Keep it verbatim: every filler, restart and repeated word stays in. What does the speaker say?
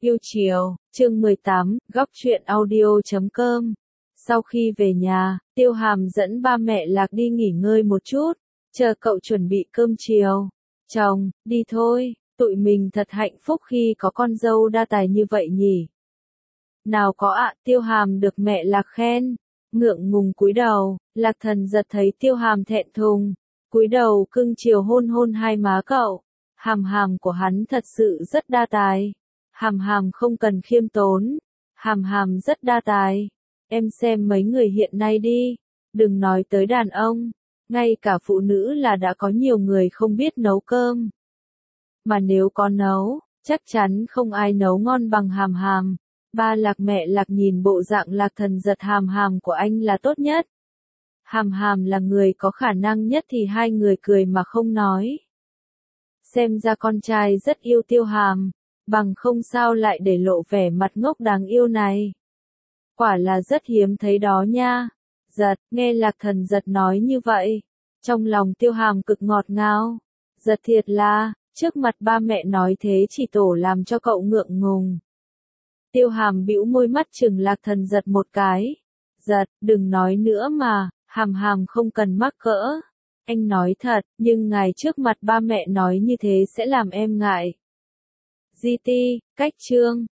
Yêu chiều, chương mười tám, góc truyện audio chấm com. Sau khi về nhà, Tiêu Hàm dẫn ba mẹ Lạc đi nghỉ ngơi một chút, chờ cậu chuẩn bị cơm chiều. Chồng, đi thôi, tụi mình thật hạnh phúc khi có con dâu đa tài như vậy nhỉ. Nào có ạ, Tiêu Hàm được mẹ Lạc khen, ngượng ngùng cúi đầu. Lạc Thần giật thấy Tiêu Hàm thẹn thùng, cúi đầu cưng chiều hôn hôn hai má cậu. Hàm hàm của hắn thật sự rất đa tài. Hàm hàm không cần khiêm tốn, hàm hàm rất đa tài. Em xem mấy người hiện nay đi, đừng nói tới đàn ông, ngay cả phụ nữ là đã có nhiều người không biết nấu cơm. Mà nếu có nấu, chắc chắn không ai nấu ngon bằng hàm hàm. Ba Lạc mẹ Lạc nhìn bộ dạng Lạc Thần giật hàm hàm của anh là tốt nhất. Hàm hàm là người có khả năng nhất thì hai người cười mà không nói. Xem ra con trai rất yêu Tiêu Hàm, bằng không sao lại để lộ vẻ mặt ngốc đáng yêu này. Quả là rất hiếm thấy đó nha. Giật, nghe Lạc Thần giật nói như vậy, trong lòng Tiêu Hàm cực ngọt ngào. Giật thiệt là, trước mặt ba mẹ nói thế chỉ tổ làm cho cậu ngượng ngùng. Tiêu Hàm bĩu môi mắt chừng Lạc Thần giật một cái. Giật, đừng nói nữa mà, hàm hàm không cần mắc cỡ. Anh nói thật, nhưng ngài trước mặt ba mẹ nói như thế sẽ làm em ngại. giê tê, cách chương.